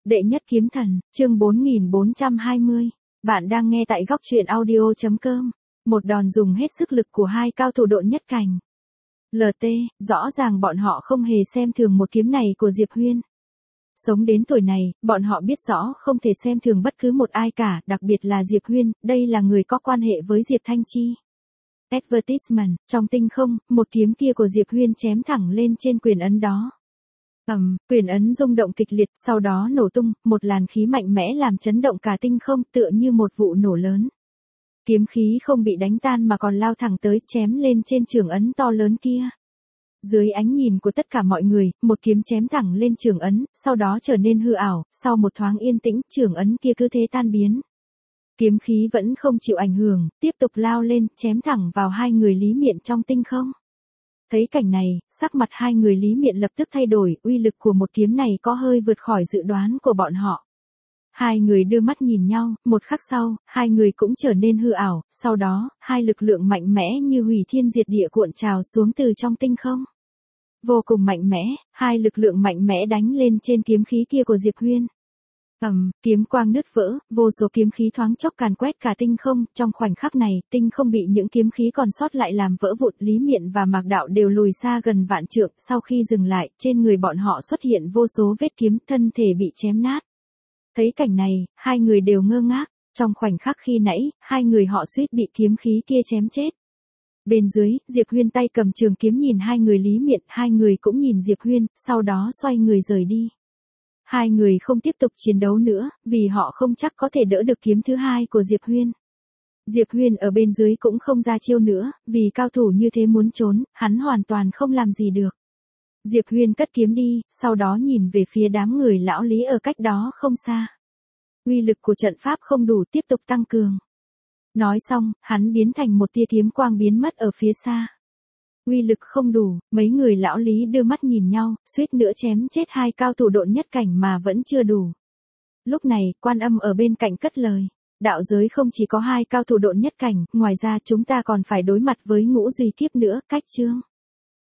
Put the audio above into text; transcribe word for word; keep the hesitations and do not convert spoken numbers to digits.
Đệ nhất kiếm thần, chương bốn nghìn bốn trăm hai mươi. Bạn đang nghe tại góc truyện audio chấm com. Một đòn dùng hết sức lực của hai cao thủ độn nhất cảnh. lờ tê, rõ ràng bọn họ không hề xem thường một kiếm này của Diệp Huyên. Sống đến tuổi này, bọn họ biết rõ không thể xem thường bất cứ một ai cả, đặc biệt là Diệp Huyên, đây là người có quan hệ với Diệp Thanh Chi. Advertisement, trong tinh không, một kiếm kia của Diệp Huyên chém thẳng lên trên quyền ấn đó. ầm, um, quyền ấn rung động kịch liệt, sau đó nổ tung, một làn khí mạnh mẽ làm chấn động cả tinh không, tựa như một vụ nổ lớn. Kiếm khí không bị đánh tan mà còn lao thẳng tới, chém lên trên trường ấn to lớn kia. Dưới ánh nhìn của tất cả mọi người, một kiếm chém thẳng lên trường ấn, sau đó trở nên hư ảo, sau một thoáng yên tĩnh, trường ấn kia cứ thế tan biến. Kiếm khí vẫn không chịu ảnh hưởng, tiếp tục lao lên, chém thẳng vào hai người Lý Miện trong tinh không. Thấy cảnh này, sắc mặt hai người Lý Miện lập tức thay đổi, uy lực của một kiếm này có hơi vượt khỏi dự đoán của bọn họ. Hai người đưa mắt nhìn nhau, một khắc sau, hai người cũng trở nên hư ảo, sau đó, hai lực lượng mạnh mẽ như hủy thiên diệt địa cuộn trào xuống từ trong tinh không. Vô cùng mạnh mẽ, hai lực lượng mạnh mẽ đánh lên trên kiếm khí kia của Diệp Huyên. ầm, um, kiếm quang nứt vỡ, vô số kiếm khí thoáng chốc càn quét cả tinh không, trong khoảnh khắc này, tinh không bị những kiếm khí còn sót lại làm vỡ vụn, Lý Miện và Mạc Đạo đều lùi xa gần vạn trượng, sau khi dừng lại, trên người bọn họ xuất hiện vô số vết kiếm, thân thể bị chém nát. Thấy cảnh này, hai người đều ngơ ngác, trong khoảnh khắc khi nãy, hai người họ suýt bị kiếm khí kia chém chết. Bên dưới, Diệp Huyên tay cầm trường kiếm nhìn hai người Lý Miện, hai người cũng nhìn Diệp Huyên, sau đó xoay người rời đi. Hai người không tiếp tục chiến đấu nữa, vì họ không chắc có thể đỡ được kiếm thứ hai của Diệp Huyên. Diệp Huyên ở bên dưới cũng không ra chiêu nữa, vì cao thủ như thế muốn trốn, hắn hoàn toàn không làm gì được. Diệp Huyên cất kiếm đi, sau đó nhìn về phía đám người lão Lý ở cách đó không xa. Uy lực của trận pháp không đủ, tiếp tục tăng cường. Nói xong, hắn biến thành một tia kiếm quang biến mất ở phía xa. Uy lực không đủ, mấy người lão Lý đưa mắt nhìn nhau, suýt nữa chém chết hai cao thủ độn nhất cảnh mà vẫn chưa đủ. Lúc này, Quan Âm ở bên cạnh cất lời. Đạo giới không chỉ có hai cao thủ độn nhất cảnh, ngoài ra chúng ta còn phải đối mặt với Ngũ Duy Kiếp nữa, cách chương.